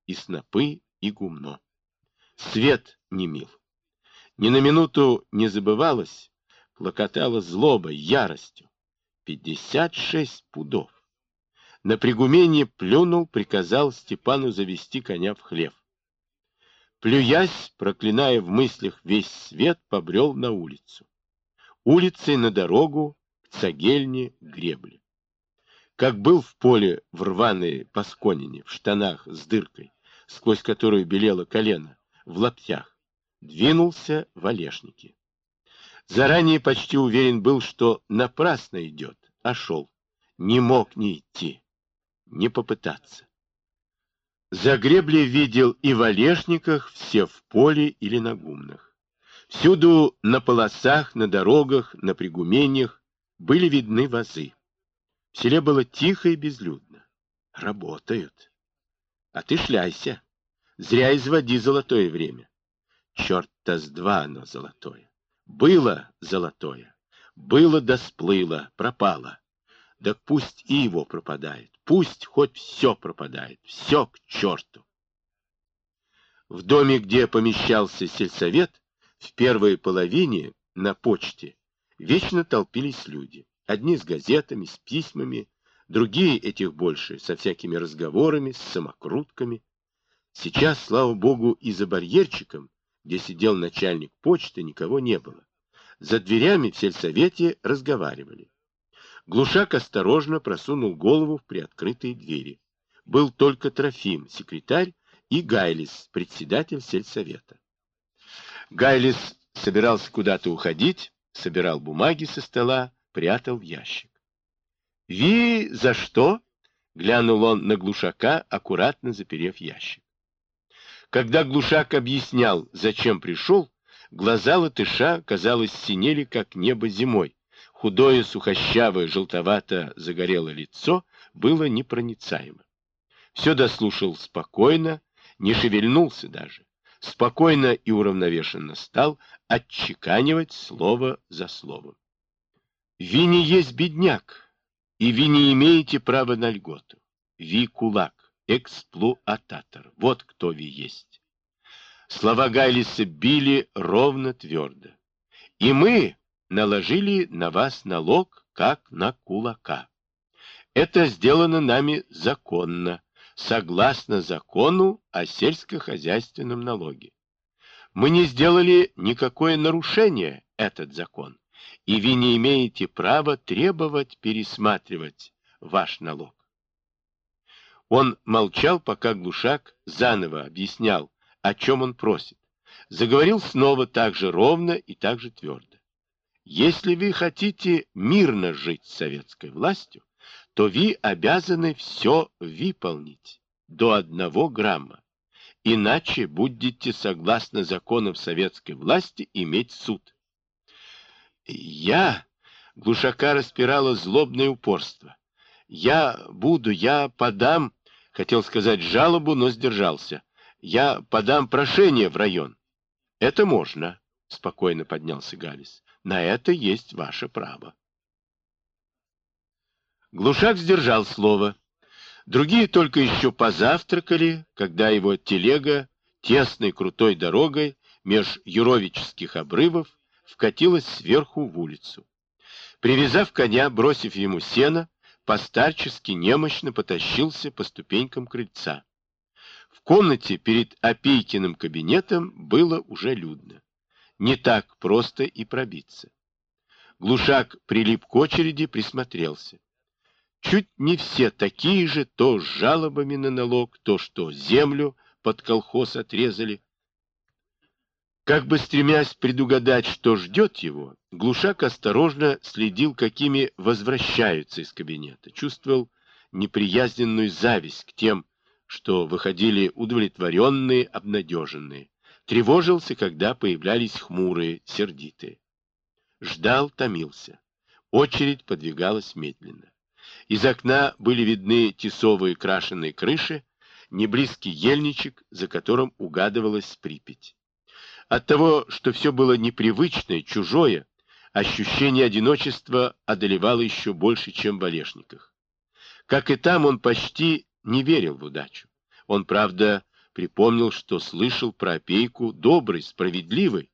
и снопы, и гумно. Свет не мил. Ни на минуту не забывалось, клокотала злобой, яростью. 56 пудов. На пригуменье плюнул, приказал Степану завести коня в хлев. Плюясь, проклиная в мыслях весь свет, побрел на улицу. Улицей на дорогу к цагельне гребли. Как был в поле в рваной пасконине, в штанах с дыркой, сквозь которую белело колено, в лаптях, двинулся в Олешники. Заранее почти уверен был, что напрасно идет, а шел. Не мог не идти, не попытаться. За греблей видел и в Олешниках, все в поле или на гумнах. Всюду на полосах, на дорогах, на пригумениях были видны вазы. В селе было тихо и безлюдно. Работают. А ты шляйся. Зря изводи золотое время. Черт-то с два оно золотое. Было золотое. Было да сплыло, пропало. Да пусть и его пропадает. Пусть хоть все пропадает. Все к черту. В доме, где помещался сельсовет, в первой половине на почте вечно толпились люди. Одни с газетами, с письмами, другие, этих больше, со всякими разговорами, с самокрутками. Сейчас, слава богу, и за барьерчиком, где сидел начальник почты, никого не было. За дверями в сельсовете разговаривали. Глушак осторожно просунул голову в приоткрытые двери. Был только Трофим, секретарь, и Гайлис, председатель сельсовета. Гайлис собирался куда-то уходить, собирал бумаги со стола, прятал в ящик. «Ви за что?» — глянул он на Глушака, аккуратно заперев ящик. Когда Глушак объяснял, зачем пришел, глаза латыша, казалось, синели, как небо зимой. Худое, сухощавое, желтовато-загорелое лицо было непроницаемо. Все дослушал спокойно, не шевельнулся даже. Спокойно и уравновешенно стал отчеканивать слово за словом. «Ви не есть бедняк, и ви не имеете права на льготу. Ви кулак, эксплуататор. Вот кто ви есть». Слова Гайлиса били ровно твердо. «И мы наложили на вас налог, как на кулака. Это сделано нами законно, согласно закону о сельскохозяйственном налоге. Мы не сделали никакое нарушение этот закон, и вы не имеете права требовать пересматривать ваш налог». Он молчал, пока Глушак заново объяснял, о чем он просит. Заговорил снова так же ровно и так же твердо. «Если вы хотите мирно жить с советской властью, то вы обязаны все выполнить до 1 грамма. Иначе будете, согласно законам советской власти, иметь суд». Глушака распирало злобное упорство. Я подам, хотел сказать жалобу, но сдержался. Я подам прошение в район. Это можно, спокойно поднялся Галис. На это есть ваше право. Глушак сдержал слово. Другие только еще позавтракали, когда его телега тесной крутой дорогой меж юровических обрывов вкатилась сверху в улицу. Привязав коня, бросив ему сено, постарчески немощно потащился по ступенькам крыльца. В комнате перед Опейкиным кабинетом было уже людно. Не так просто и пробиться. Глушак прилип к очереди, присмотрелся. Чуть не все такие же, то с жалобами на налог, то что землю под колхоз отрезали. Как бы стремясь предугадать, что ждет его, Глушак осторожно следил, какими возвращаются из кабинета. Чувствовал неприязненную зависть к тем, что выходили удовлетворенные, обнадеженные. Тревожился, когда появлялись хмурые, сердитые. Ждал, томился. Очередь подвигалась медленно. Из окна были видны тесовые крашеные крыши, неблизкий ельничек, за которым угадывалась Припять. От того, что все было непривычное, чужое, ощущение одиночества одолевало еще больше, чем в Олешниках. Как и там, он почти не верил в удачу. Он, правда, припомнил, что слышал про опейку добрый, справедливый,